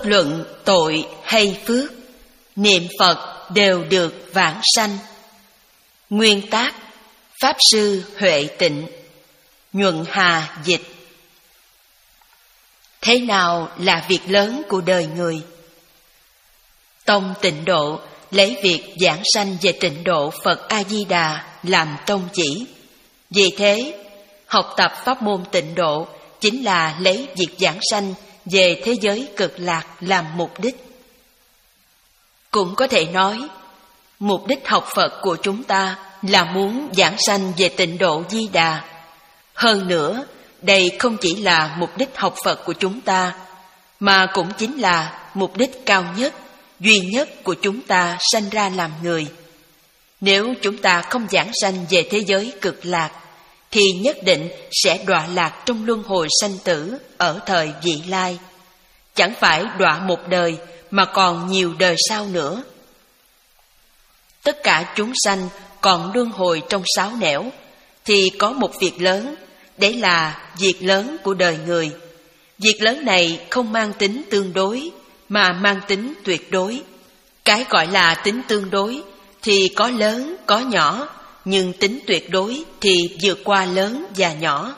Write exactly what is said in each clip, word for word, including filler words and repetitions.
luận tội hay phước, niệm Phật đều được vãng sanh. Nguyên tác Pháp Sư Huệ Tịnh, Nhuận Hà dịch. Thế nào là việc lớn của đời người? Tông Tịnh Độ lấy việc giảng sanh về tịnh độ Phật A-di-đà làm tông chỉ. Vì thế, học tập pháp môn tịnh độ chính là lấy việc giảng sanh về thế giới cực lạc làm mục đích. Cũng có thể nói, mục đích học Phật của chúng ta là muốn giảng sanh về tịnh độ Di Đà. Hơn nữa, đây không chỉ là mục đích học Phật của chúng ta, mà cũng chính là mục đích cao nhất, duy nhất của chúng ta sanh ra làm người. Nếu chúng ta không giảng sanh về thế giới cực lạc, thì nhất định sẽ đọa lạc trong luân hồi sanh tử ở thời vị lai. Chẳng phải đọa một đời mà còn nhiều đời sau nữa. Tất cả chúng sanh còn luân hồi trong sáu nẻo, thì có một việc lớn, đấy là việc lớn của đời người. Việc lớn này không mang tính tương đối, mà mang tính tuyệt đối. Cái gọi là tính tương đối thì có lớn, có nhỏ, nhưng tính tuyệt đối thì vượt qua lớn và nhỏ.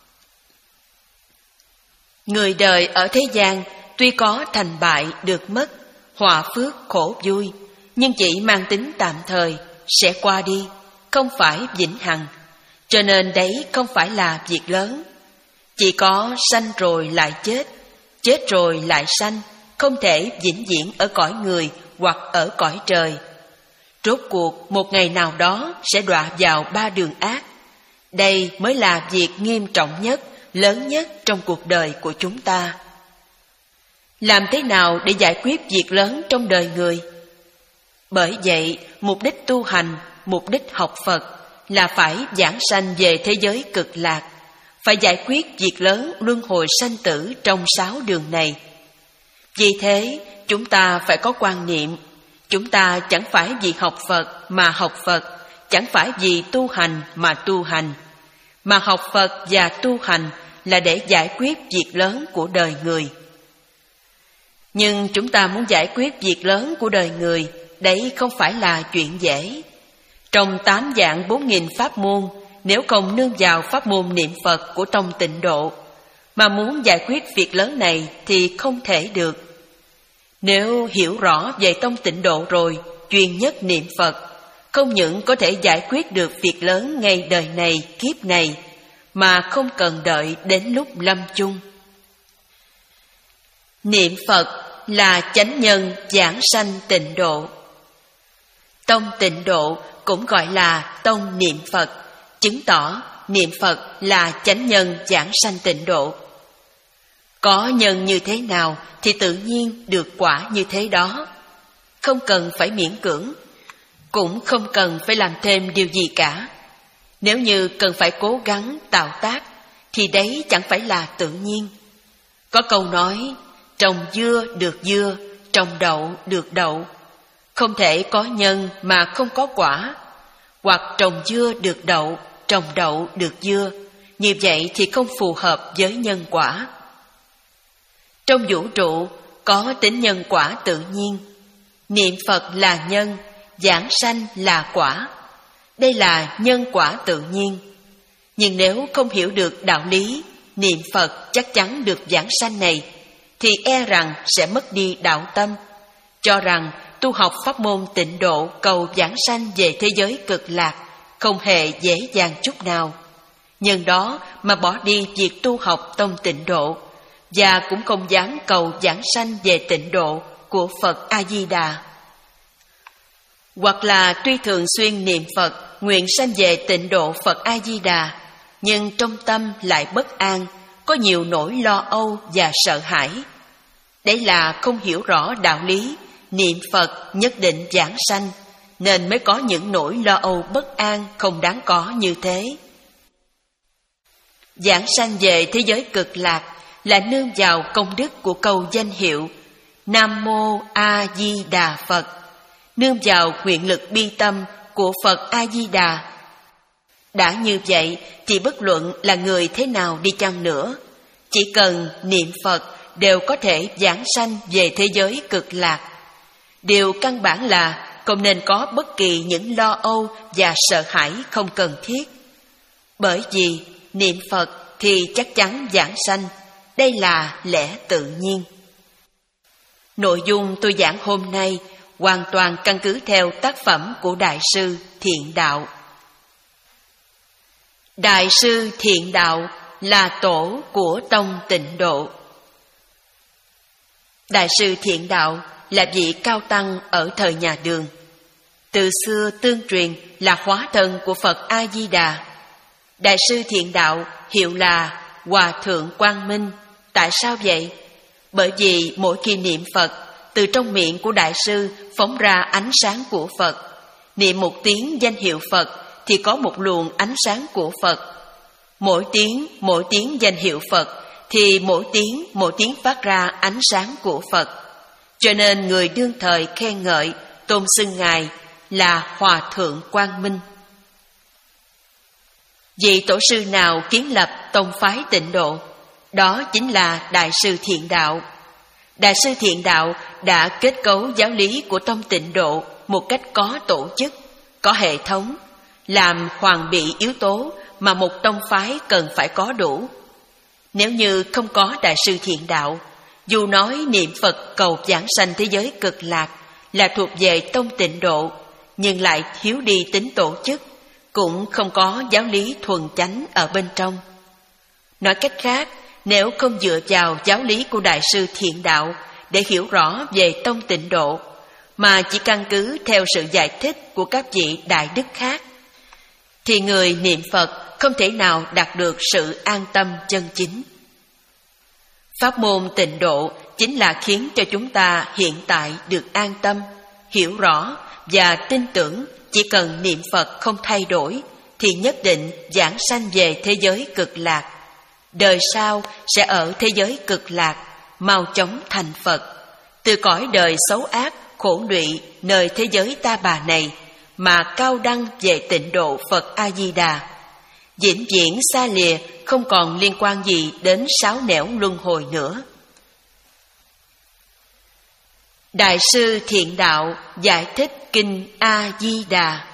Người đời ở thế gian tuy có thành bại được mất, họa phước khổ vui, nhưng chỉ mang tính tạm thời, sẽ qua đi, không phải vĩnh hằng. Cho nên đấy không phải là việc lớn. Chỉ có sanh rồi lại chết, chết rồi lại sanh, không thể vĩnh viễn ở cõi người hoặc ở cõi trời. Rốt cuộc một ngày nào đó sẽ đọa vào ba đường ác. Đây mới là việc nghiêm trọng nhất, lớn nhất trong cuộc đời của chúng ta. Làm thế nào để giải quyết việc lớn trong đời người? Bởi vậy, mục đích tu hành, mục đích học Phật là phải giảng sanh về thế giới cực lạc, phải giải quyết việc lớn luân hồi sanh tử trong sáu đường này. Vì thế, chúng ta phải có quan niệm, chúng ta chẳng phải vì học Phật mà học Phật, chẳng phải vì tu hành mà tu hành, mà học Phật và tu hành là để giải quyết việc lớn của đời người. Nhưng chúng ta muốn giải quyết việc lớn của đời người, đấy không phải là chuyện dễ. Trong tám vạn bốn nghìn pháp môn, nếu không nương vào pháp môn niệm Phật của tông Tịnh Độ, mà muốn giải quyết việc lớn này thì không thể được. Nếu hiểu rõ về tông Tịnh Độ rồi, chuyên nhất niệm Phật, không những có thể giải quyết được việc lớn ngay đời này, kiếp này, mà không cần đợi đến lúc lâm chung. Niệm Phật là chánh nhân giảng sanh tịnh độ. Tông Tịnh Độ cũng gọi là tông niệm Phật, chứng tỏ niệm Phật là chánh nhân giảng sanh tịnh độ. Có nhân như thế nào thì tự nhiên được quả như thế đó. Không cần phải miễn cưỡng, cũng không cần phải làm thêm điều gì cả. Nếu như cần phải cố gắng tạo tác, thì đấy chẳng phải là tự nhiên. Có câu nói, trồng dưa được dưa, trồng đậu được đậu. Không thể có nhân mà không có quả. Hoặc trồng dưa được đậu, trồng đậu được dưa. Như vậy thì không phù hợp với nhân quả. Trong vũ trụ có tính nhân quả tự nhiên. Niệm Phật là nhân, giảng sanh là quả. Đây là nhân quả tự nhiên. Nhưng nếu không hiểu được đạo lý niệm Phật chắc chắn được giảng sanh này, thì e rằng sẽ mất đi đạo tâm, cho rằng tu học pháp môn tịnh độ cầu giảng sanh về thế giới cực lạc không hề dễ dàng chút nào. Nhân đó mà bỏ đi việc tu học tông tịnh độ, và cũng không dám cầu giảng sanh về tịnh độ của Phật A-di-đà. Hoặc là tuy thường xuyên niệm Phật, nguyện sanh về tịnh độ Phật A-di-đà, nhưng trong tâm lại bất an, có nhiều nỗi lo âu và sợ hãi. Đấy là không hiểu rõ đạo lý niệm Phật nhất định giảng sanh, nên mới có những nỗi lo âu bất an không đáng có như thế. Giảng sanh về thế giới cực lạc là nương vào công đức của câu danh hiệu Nam Mô A Di Đà Phật, nương vào nguyện lực bi tâm của Phật A Di Đà. Đã như vậy thì bất luận là người thế nào đi chăng nữa, chỉ cần niệm Phật đều có thể giảng sanh về thế giới cực lạc. Điều căn bản là không nên có bất kỳ những lo âu và sợ hãi không cần thiết. Bởi vì niệm Phật thì chắc chắn giảng sanh, đây là lẽ tự nhiên. Nội dung tôi giảng hôm nay hoàn toàn căn cứ theo tác phẩm của Đại sư Thiện Đạo. Đại sư Thiện Đạo là tổ của tông Tịnh Độ. Đại sư Thiện Đạo là vị cao tăng ở thời nhà Đường. Từ xưa tương truyền là hóa thân của Phật A-di-đà. Đại sư Thiện Đạo hiệu là Hòa Thượng Quang Minh. Tại sao vậy? Bởi vì mỗi khi niệm Phật, từ trong miệng của Đại sư phóng ra ánh sáng của Phật. Niệm một tiếng danh hiệu Phật thì có một luồng ánh sáng của Phật. Mỗi tiếng, mỗi tiếng danh hiệu Phật thì mỗi tiếng, mỗi tiếng phát ra ánh sáng của Phật. Cho nên người đương thời khen ngợi, tôn xưng Ngài là Hòa Thượng Quang Minh. Vị tổ sư nào kiến lập tông phái Tịnh Độ? Đó chính là Đại sư Thiện Đạo. Đại sư Thiện Đạo đã kết cấu giáo lý của tông Tịnh Độ một cách có tổ chức, có hệ thống, làm hoàn bị yếu tố mà một tông phái cần phải có đủ. Nếu như không có Đại sư Thiện Đạo, dù nói niệm Phật cầu giảng sanh thế giới cực lạc là thuộc về tông Tịnh Độ, nhưng lại thiếu đi tính tổ chức, cũng không có giáo lý thuần chánh ở bên trong. Nói cách khác, nếu không dựa vào giáo lý của Đại sư Thiện Đạo để hiểu rõ về tông Tịnh Độ, mà chỉ căn cứ theo sự giải thích của các vị đại đức khác, thì người niệm Phật không thể nào đạt được sự an tâm chân chính. Pháp môn Tịnh Độ chính là khiến cho chúng ta hiện tại được an tâm, hiểu rõ và tin tưởng chỉ cần niệm Phật không thay đổi thì nhất định giảng sanh về thế giới cực lạc. Đời sau sẽ ở thế giới cực lạc, mau chóng thành Phật, từ cõi đời xấu ác, khổ lụy nơi thế giới ta bà này mà cao đăng về Tịnh Độ Phật A-di-đà, vĩnh viễn xa lìa, không còn liên quan gì đến sáu nẻo luân hồi nữa. Đại sư Thiện Đạo giải thích kinh A-di-đà.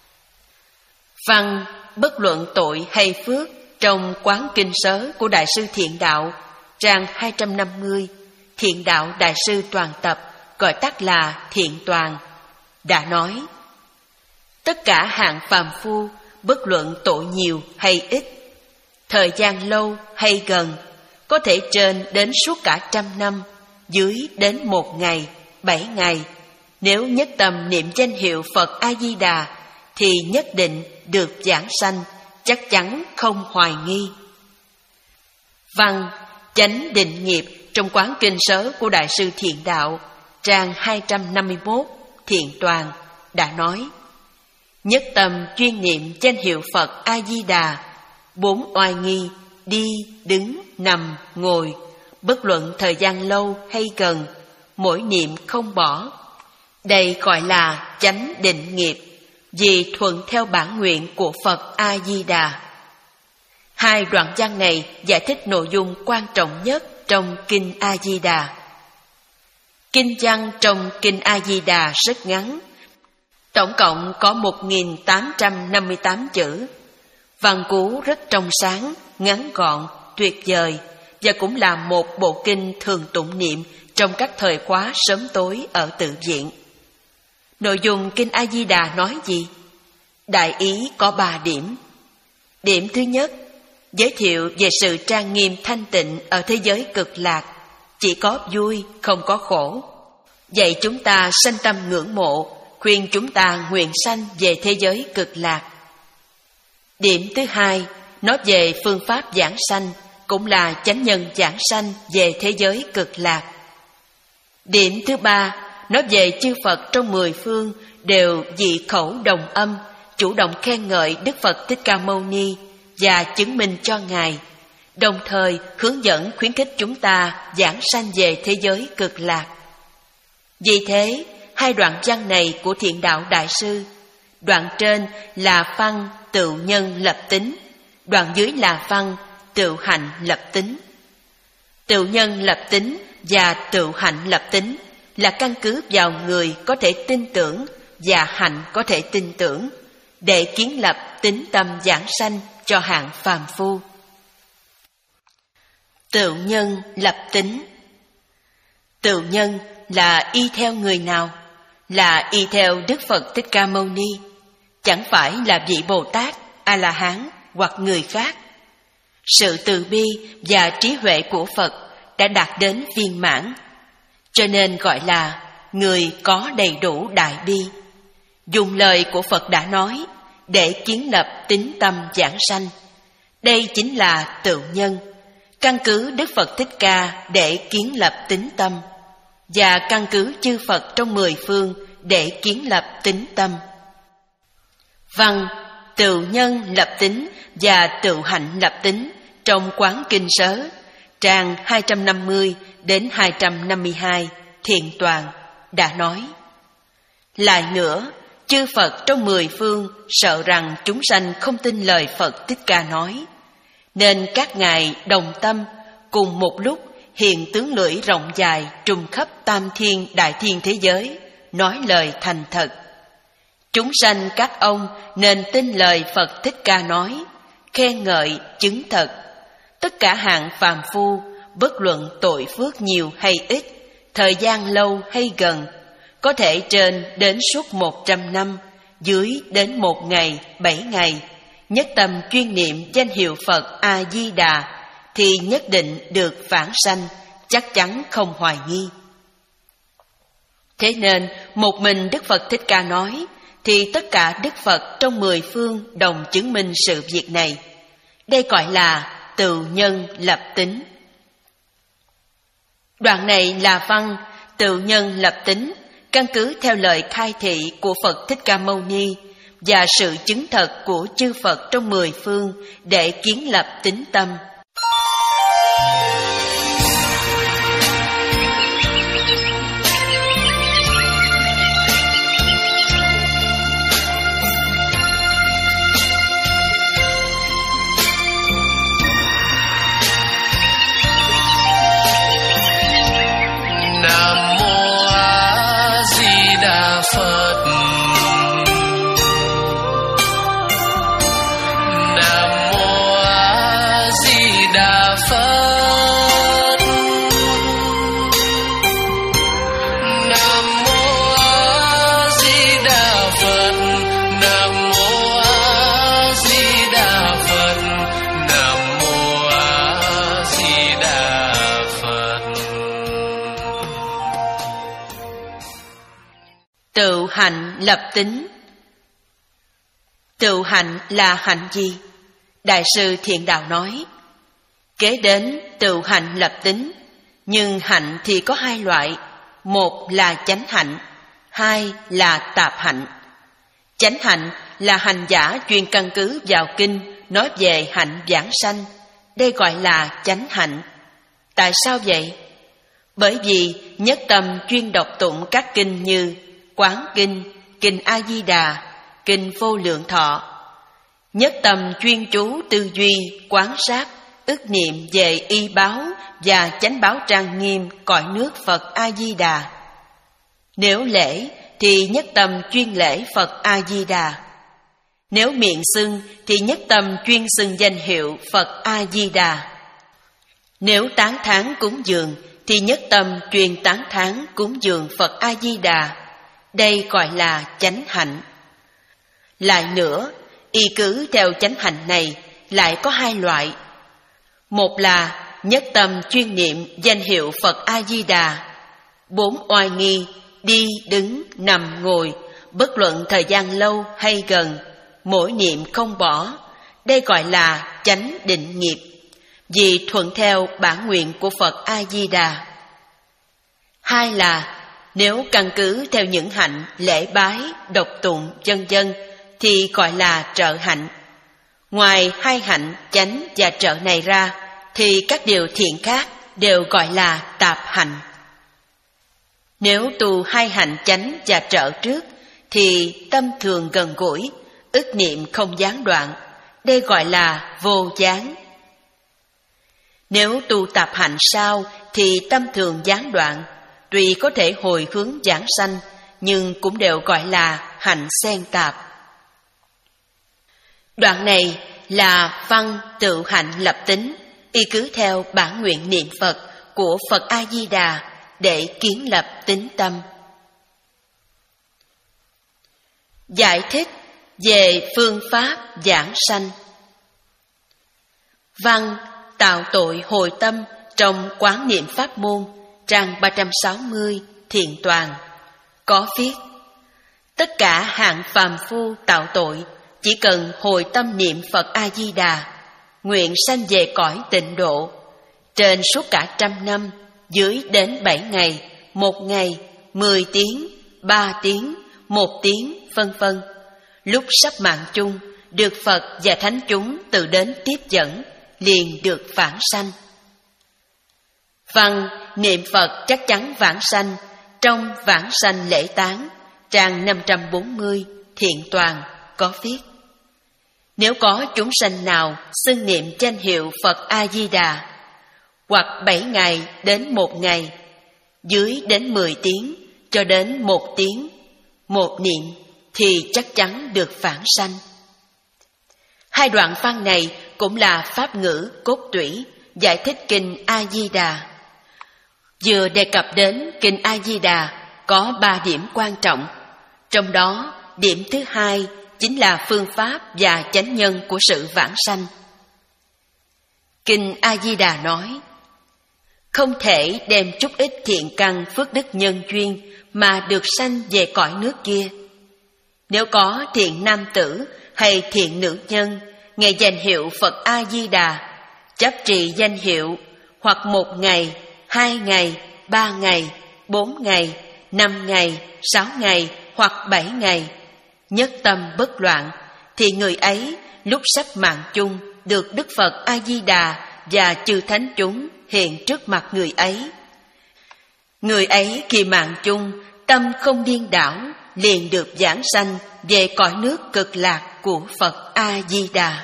Văn bất luận tội hay phước trong quán kinh sớ của Đại sư Thiện Đạo, trang hai trăm năm mươi, Thiện Đạo Đại sư Toàn Tập, gọi tắt là Thiện Toàn, đã nói: tất cả hạng phàm phu, bất luận tội nhiều hay ít, thời gian lâu hay gần, có thể trên đến suốt cả trăm năm, dưới đến một ngày, bảy ngày, nếu nhất tâm niệm danh hiệu Phật A-di-đà thì nhất định được giảng sanh, chắc chắn không hoài nghi. Văn chánh định nghiệp trong quán kinh sớ của Đại sư Thiện Đạo, trang hai trăm năm mươi mốt, Thiện Toàn, đã nói: nhất tâm chuyên niệm danh hiệu Phật A-di-đà, bốn oai nghi, đi, đứng, nằm, ngồi, bất luận thời gian lâu hay gần, mỗi niệm không bỏ. Đây gọi là chánh định nghiệp, vì thuận theo bản nguyện của Phật A-di-đà. Hai đoạn văn này giải thích nội dung quan trọng nhất trong kinh A-di-đà. Kinh văn trong kinh A-di-đà rất ngắn, tổng cộng có một nghìn tám trăm năm mươi tám chữ. Văn cú rất trong sáng, ngắn gọn, tuyệt vời, và cũng là một bộ kinh thường tụng niệm trong các thời khóa sớm tối ở tự viện. Nội dung kinh A-di-đà nói gì? Đại ý có ba điểm. Điểm thứ nhất, giới thiệu về sự trang nghiêm thanh tịnh ở thế giới cực lạc, chỉ có vui, không có khổ. Dạy chúng ta sanh tâm ngưỡng mộ, khuyên chúng ta nguyện sanh về thế giới cực lạc. Điểm thứ hai, nói về phương pháp giảng sanh, cũng là chánh nhân giảng sanh về thế giới cực lạc. Điểm thứ ba, nói về chư Phật trong mười phương đều dị khẩu đồng âm, chủ động khen ngợi Đức Phật Thích Ca Mâu Ni và chứng minh cho Ngài, đồng thời hướng dẫn khuyến khích chúng ta giảng sanh về thế giới cực lạc. Vì thế, hai đoạn văn này của Thiện Đạo Đại sư, đoạn trên là văn tự nhân lập tính, đoạn dưới là văn tự hành lập tính. Tự nhân lập tính và tự hạnh lập tính là căn cứ vào người có thể tin tưởng và hạnh có thể tin tưởng để kiến lập tính tâm giảng sanh cho hạng phàm phu. Tự nhân lập tính. Tự nhân là y theo người nào? Là y theo Đức Phật Thích Ca Mâu Ni, chẳng phải là vị Bồ Tát, A-la-hán hoặc người khác. Sự từ bi và trí huệ của Phật đã đạt đến viên mãn, cho nên gọi là người có đầy đủ đại bi. Dùng lời của Phật đã nói để kiến lập tính tâm giảng sanh. Đây chính là tự nhân, căn cứ Đức Phật Thích Ca để kiến lập tính tâm, và căn cứ chư Phật trong mười phương để kiến lập tính tâm. Văn tự nhân lập tính và tự hạnh lập tính trong Quán Kinh Sớ, trang hai trăm năm mươi đến hai trăm năm mươi hai, Thiện Toàn đã nói. Lại nữa, chư Phật trong mười phương sợ rằng chúng sanh không tin lời Phật Thích Ca nói, nên các ngài đồng tâm cùng một lúc hiện tướng lưỡi rộng dài trùm khắp tam thiên đại thiên thế giới, nói lời thành thật. Chúng sanh các ông nên tin lời Phật Thích Ca nói, khen ngợi chứng thật. Tất cả hạng phàm phu, bất luận tội phước nhiều hay ít, thời gian lâu hay gần, có thể trên đến suốt một trăm năm, dưới đến một ngày, bảy ngày, nhất tâm chuyên niệm danh hiệu Phật A-di-đà, thì nhất định được vãng sanh, chắc chắn không hoài nghi. Thế nên, một mình Đức Phật Thích Ca nói, thì tất cả Đức Phật trong mười phương đồng chứng minh sự việc này. Đây gọi là tự nhân lập tính. Đoạn này là văn tự nhân lập tính, căn cứ theo lời khai thị của Phật Thích Ca Mâu Ni và sự chứng thật của chư Phật trong mười phương để kiến lập tính tâm. Phật. Nam mô A Di Đà Phật. Nam mô A Di Đà Phật. Nam mô A Di Đà Phật. Nam mô A Di Đà Phật. Tự hạnh lập tính. Tự hạnh là hạnh gì? Đại sư Thiện Đạo nói, kế đến tự hạnh lập tính, nhưng hạnh thì có hai loại, một là chánh hạnh, hai là tạp hạnh. Chánh hạnh là hành giả chuyên căn cứ vào kinh nói về hạnh vãng sanh, đây gọi là chánh hạnh. Tại sao vậy? Bởi vì nhất tâm chuyên đọc tụng các kinh như Quán Kinh, Kinh A-di-đà, Kinh Vô Lượng Thọ. Nhất tâm chuyên chú tư duy, quán sát, ức niệm về y báo và chánh báo trang nghiêm cõi nước Phật A-di-đà. Nếu lễ thì nhất tâm chuyên lễ Phật A-di-đà. Nếu miệng xưng thì nhất tâm chuyên xưng danh hiệu Phật A-di-đà. Nếu tán thán cúng dường thì nhất tâm chuyên tán thán cúng dường Phật A-di-đà. Đây gọi là chánh hạnh. Lại nữa, y cứ theo chánh hạnh này lại có hai loại. Một là nhất tâm chuyên niệm danh hiệu Phật A-di-đà, bốn oai nghi, đi, đứng, nằm, ngồi, bất luận thời gian lâu hay gần, mỗi niệm không bỏ. Đây gọi là chánh định nghiệp, vì thuận theo bản nguyện của Phật A-di-đà. Hai là nếu căn cứ theo những hạnh lễ bái, độc tụng, vân vân thì gọi là trợ hạnh. Ngoài hai hạnh chánh và trợ này ra thì các điều thiện khác đều gọi là tạp hạnh. Nếu tu hai hạnh chánh và trợ trước thì tâm thường gần gũi, ức niệm không gián đoạn, đây gọi là vô gián. Nếu tu tập hạnh sao thì tâm thường gián đoạn, tuy có thể hồi hướng giảng sanh, nhưng cũng đều gọi là hạnh xen tạp. Đoạn này là văn tự hạnh lập tính, y cứ theo bản nguyện niệm Phật của Phật A-di-đà để kiến lập tín tâm. Giải thích về phương pháp giảng sanh. Văn tạo tội hồi tâm trong quán niệm pháp môn, trang ba trăm sáu mươi, thiện toàn, có viết: tất cả hạng phàm phu tạo tội, chỉ cần hồi tâm niệm Phật A-di-đà, nguyện sanh về cõi tịnh độ, trên suốt cả trăm năm, dưới đến bảy ngày, một ngày, mười tiếng, ba tiếng, một tiếng, vân vân. Lúc sắp mạng chung, được Phật và thánh chúng tự đến tiếp dẫn, liền được vãng sanh. Văn niệm Phật chắc chắn vãng sanh trong vãng sanh lễ tán, trang năm trăm bốn mươi, thiện toàn, có viết: nếu có chúng sanh nào xưng niệm danh hiệu Phật A-di-đà, hoặc bảy ngày đến một ngày, dưới đến mười tiếng cho đến một tiếng, một niệm, thì chắc chắn được vãng sanh. Hai đoạn văn này cũng là pháp ngữ cốt tủy giải thích kinh A-di-đà. Vừa đề cập đến kinh A-di-đà có ba điểm quan trọng, trong đó điểm thứ hai chính là phương pháp và chánh nhân của sự vãng sanh. Kinh A-di-đà nói: không thể đem chút ít thiện căn phước đức nhân duyên mà được sanh về cõi nước kia. Nếu có thiện nam tử hay thiện nữ nhân nghe danh hiệu Phật A-di-đà, chấp trì danh hiệu hoặc một ngày, hai ngày, ba ngày, bốn ngày, năm ngày, sáu ngày hoặc bảy ngày, nhất tâm bất loạn, thì người ấy lúc sắp mạng chung được Đức Phật A-di-đà và chư thánh chúng hiện trước mặt người ấy. Người ấy khi mạng chung tâm không điên đảo, liền được giảng sanh về cõi nước cực lạc của Phật A-di-đà.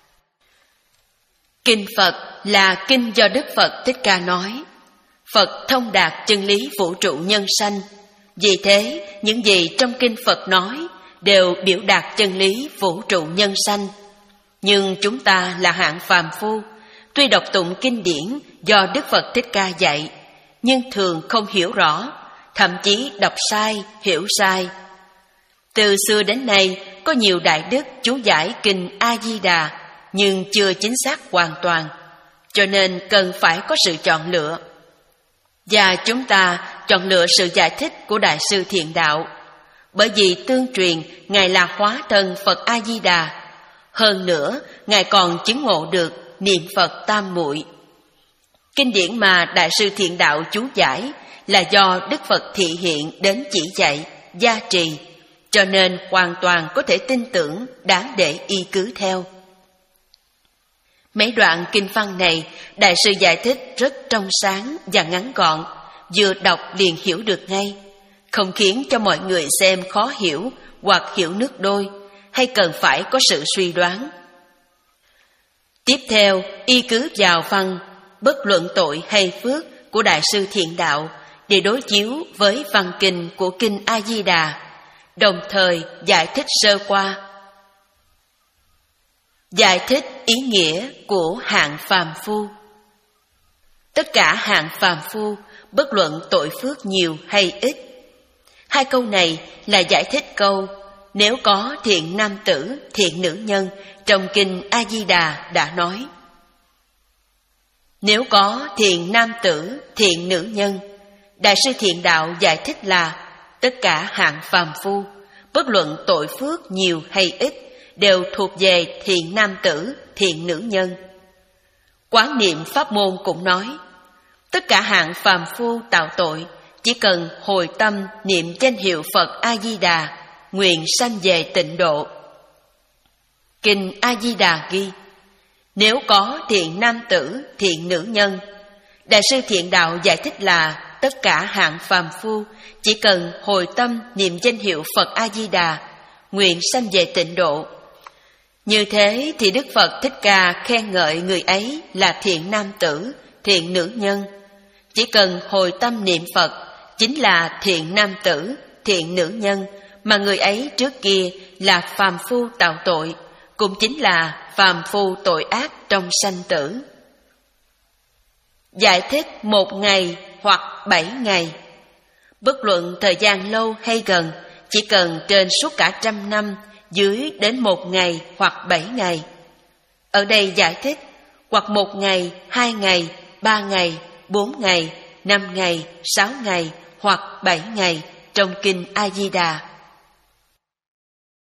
Kinh Phật là kinh do Đức Phật Thích Ca nói. Phật thông đạt chân lý vũ trụ nhân sanh, vì thế những gì trong kinh Phật nói đều biểu đạt chân lý vũ trụ nhân sanh. Nhưng chúng ta là hạng phàm phu, tuy đọc tụng kinh điển do Đức Phật Thích Ca dạy, nhưng thường không hiểu rõ, thậm chí đọc sai, hiểu sai. Từ xưa đến nay, có nhiều đại đức chú giải kinh A-di-đà, nhưng chưa chính xác hoàn toàn, cho nên cần phải có sự chọn lựa. Và chúng ta chọn lựa sự giải thích của Đại sư Thiện Đạo, bởi vì tương truyền Ngài là hóa thân Phật A-di-đà. Hơn nữa, Ngài còn chứng ngộ được niệm Phật tam muội. Kinh điển mà Đại sư Thiện Đạo chú giải là do Đức Phật thị hiện đến chỉ dạy, gia trì, cho nên hoàn toàn có thể tin tưởng, đáng để y cứ theo. Mấy đoạn kinh văn này, Đại sư giải thích rất trong sáng và ngắn gọn, vừa đọc liền hiểu được ngay, không khiến cho mọi người xem khó hiểu hoặc hiểu nước đôi, hay cần phải có sự suy đoán. Tiếp theo, y cứ vào văn bất luận tội hay phước của Đại sư Thiện Đạo để đối chiếu với văn kinh của kinh A-di-đà, đồng thời giải thích sơ qua. Giải thích ý nghĩa của hạng phàm phu. Tất cả hạng phàm phu, bất luận tội phước nhiều hay ít. Hai câu này là giải thích câu nếu có thiện nam tử, thiện nữ nhân trong kinh A-di-đà đã nói. Nếu có thiện nam tử, thiện nữ nhân, Đại sư Thiện Đạo giải thích là tất cả hạng phàm phu, bất luận tội phước nhiều hay ít, đều thuộc về thiện nam tử, thiện nữ nhân. Quán niệm pháp môn cũng nói, tất cả hạng phàm phu tạo tội, chỉ cần hồi tâm niệm danh hiệu Phật A-di-đà, nguyện sanh về tịnh độ. Kinh A-di-đà ghi, nếu có thiện nam tử, thiện nữ nhân, Đại sư Thiện Đạo giải thích là tất cả hạng phàm phu chỉ cần hồi tâm niệm danh hiệu Phật A-di-đà, nguyện sanh về tịnh độ. Như thế thì Đức Phật Thích Ca khen ngợi người ấy là thiện nam tử, thiện nữ nhân. Chỉ cần hồi tâm niệm Phật chính là thiện nam tử, thiện nữ nhân, mà người ấy trước kia là phàm phu tạo tội, cũng chính là phàm phu tội ác trong sanh tử. Giải thích một ngày hoặc bảy ngày. Bất luận thời gian lâu hay gần, chỉ cần trên suốt cả trăm năm, dưới đến một ngày hoặc bảy ngày. Ở đây giải thích hoặc một ngày, hai ngày, ba ngày, bốn ngày, năm ngày, sáu ngày hoặc bảy ngày trong kinh A Di Đà.